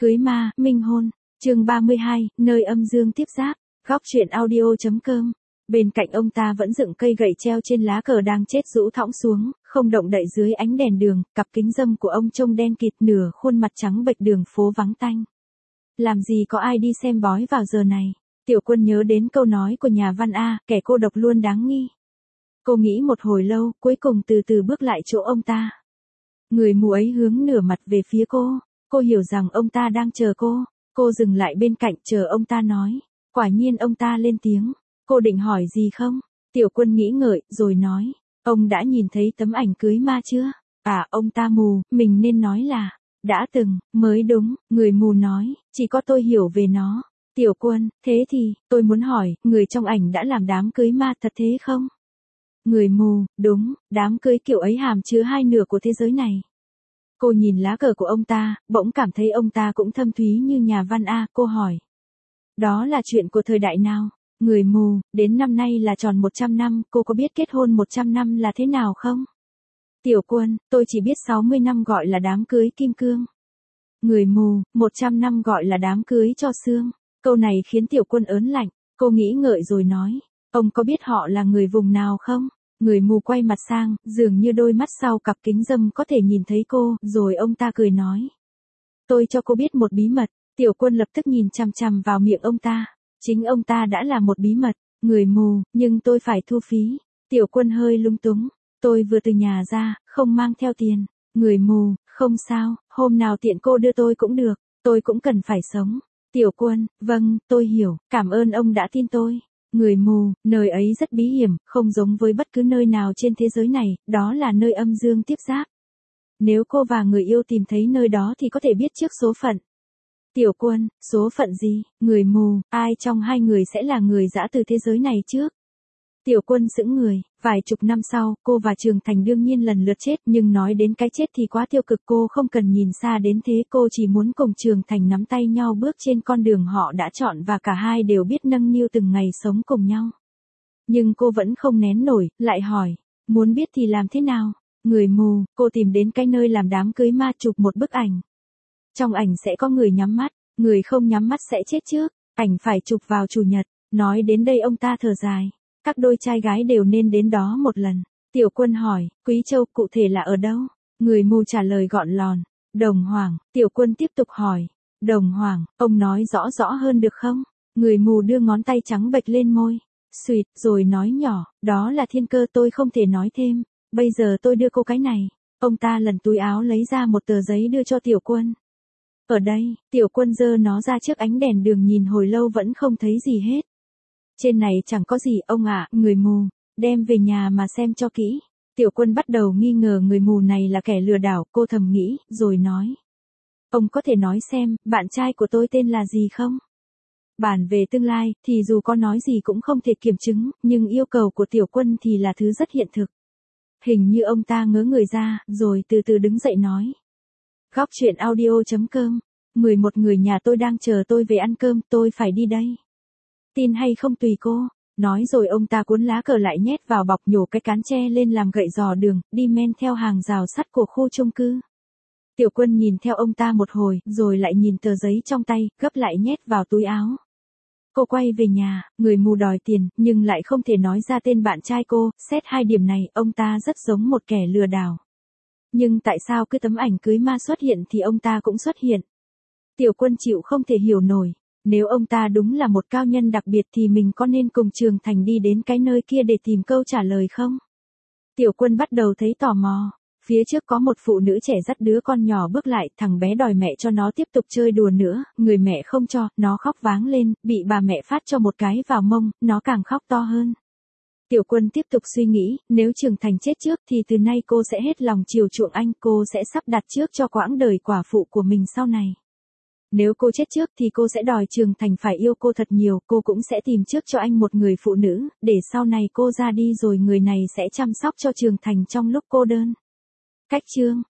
Cưới ma, minh hôn. Chương 32, nơi âm dương tiếp giáp. Góc truyện audio.com. Bên cạnh ông ta vẫn dựng cây gậy treo trên lá cờ đang chết rũ thõng xuống, không động đậy dưới ánh đèn đường, cặp kính râm của ông trông đen kịt, nửa khuôn mặt trắng bệch, đường phố vắng tanh. Làm gì có ai đi xem bói vào giờ này? Tiểu Quân nhớ đến câu nói của nhà văn A, kẻ cô độc luôn đáng nghi. Cô nghĩ một hồi lâu, cuối cùng từ từ bước lại chỗ ông ta. Người mù ấy hướng nửa mặt về phía cô hiểu rằng ông ta đang chờ cô dừng lại bên cạnh chờ ông ta nói. Quả nhiên ông ta lên tiếng. Cô định hỏi gì không? Tiểu Quân nghĩ ngợi, rồi nói. Ông đã nhìn thấy tấm ảnh cưới ma chưa? À, ông ta mù, mình nên nói là đã từng, mới đúng, người mù nói, chỉ có tôi hiểu về nó. Tiểu Quân, thế thì, tôi muốn hỏi, người trong ảnh đã làm đám cưới ma thật thế không? Người mù, đúng, đám cưới kiểu ấy hàm chứa hai nửa của thế giới này. Cô nhìn lá cờ của ông ta, bỗng cảm thấy ông ta cũng thâm thúy như nhà văn A, cô hỏi. Đó là chuyện của thời đại nào? Người mù, đến năm nay là tròn 100 năm, cô có biết kết hôn 100 năm là thế nào không? Tiểu Quân, tôi chỉ biết 60 năm gọi là đám cưới kim cương. Người mù, 100 năm gọi là đám cưới cho xương. Câu này khiến Tiểu Quân ớn lạnh, cô nghĩ ngợi rồi nói. Ông có biết họ là người vùng nào không? Người mù quay mặt sang, dường như đôi mắt sau cặp kính râm có thể nhìn thấy cô, rồi ông ta cười nói. Tôi cho cô biết một bí mật. Tiểu Quân lập tức nhìn chằm chằm vào miệng ông ta. Chính ông ta đã là một bí mật. Người mù, nhưng tôi phải thu phí. Tiểu Quân hơi lung túng. Tôi vừa từ nhà ra, không mang theo tiền. Người mù, không sao, hôm nào tiện cô đưa tôi cũng được. Tôi cũng cần phải sống. Tiểu Quân, vâng, tôi hiểu, cảm ơn ông đã tin tôi. Người mù, nơi ấy rất bí hiểm, không giống với bất cứ nơi nào trên thế giới này, đó là nơi âm dương tiếp giáp. Nếu cô và người yêu tìm thấy nơi đó thì có thể biết trước số phận. Tiểu Quân, số phận gì? Người mù, ai trong hai người sẽ là người dã từ thế giới này trước? Tiểu Quân sững người, vài chục năm sau, cô và Trường Thành đương nhiên lần lượt chết, nhưng nói đến cái chết thì quá tiêu cực, cô không cần nhìn xa đến thế, cô chỉ muốn cùng Trường Thành nắm tay nhau bước trên con đường họ đã chọn và cả hai đều biết nâng niu từng ngày sống cùng nhau. Nhưng cô vẫn không nén nổi, lại hỏi, muốn biết thì làm thế nào? Người mù, cô tìm đến cái nơi làm đám cưới ma, chụp một bức ảnh. Trong ảnh sẽ có người nhắm mắt, người không nhắm mắt sẽ chết trước, ảnh phải chụp vào chủ nhật. Nói đến đây ông ta thở dài. Các đôi trai gái đều nên đến đó một lần. Tiểu Quân hỏi, Quý Châu cụ thể là ở đâu? Người mù trả lời gọn lòn, Đồng Hoàng. Tiểu Quân tiếp tục hỏi, Đồng Hoàng, ông nói rõ hơn được không? Người mù đưa ngón tay trắng bệch lên môi, suýt, rồi nói nhỏ, đó là thiên cơ, tôi không thể nói thêm. Bây giờ tôi đưa cô cái này. Ông ta lần túi áo lấy ra một tờ giấy đưa cho Tiểu Quân. Ở đây, Tiểu Quân giơ nó ra trước ánh đèn đường nhìn hồi lâu vẫn không thấy gì hết. Trên này chẳng có gì ông ạ, người mù, đem về nhà mà xem cho kỹ. Tiểu Quân bắt đầu nghi ngờ người mù này là kẻ lừa đảo, cô thầm nghĩ, rồi nói. Ông có thể nói xem, bạn trai của tôi tên là gì không? Bàn về tương lai, thì dù có nói gì cũng không thể kiểm chứng, nhưng yêu cầu của Tiểu Quân thì là thứ rất hiện thực. Hình như ông ta ngớ người ra, rồi từ từ đứng dậy nói. Góc truyện audio.com, 11 người nhà tôi đang chờ tôi về ăn cơm, tôi phải đi đây. Tin hay không tùy cô. Nói rồi ông ta cuốn lá cờ lại nhét vào bọc, nhổ cái cán tre lên làm gậy dò đường, đi men theo hàng rào sắt của khu chung cư. Tiểu Quân nhìn theo ông ta một hồi, rồi lại nhìn tờ giấy trong tay, gấp lại nhét vào túi áo. Cô quay về nhà, người mù đòi tiền, nhưng lại không thể nói ra tên bạn trai cô, xét hai điểm này, ông ta rất giống một kẻ lừa đảo. Nhưng tại sao cứ tấm ảnh cưới ma xuất hiện thì ông ta cũng xuất hiện? Tiểu Quân chịu không thể hiểu nổi. Nếu ông ta đúng là một cao nhân đặc biệt thì mình có nên cùng Trường Thành đi đến cái nơi kia để tìm câu trả lời không? Tiểu Quân bắt đầu thấy tò mò. Phía trước có một phụ nữ trẻ dắt đứa con nhỏ bước lại, thằng bé đòi mẹ cho nó tiếp tục chơi đùa nữa, người mẹ không cho, nó khóc váng lên, bị bà mẹ phát cho một cái vào mông, nó càng khóc to hơn. Tiểu Quân tiếp tục suy nghĩ, nếu Trường Thành chết trước thì từ nay cô sẽ hết lòng chiều chuộng anh, cô sẽ sắp đặt trước cho quãng đời quả phụ của mình sau này. Nếu cô chết trước thì cô sẽ đòi Trường Thành phải yêu cô thật nhiều, cô cũng sẽ tìm trước cho anh một người phụ nữ, để sau này cô ra đi rồi người này sẽ chăm sóc cho Trường Thành trong lúc cô đơn. Cách chương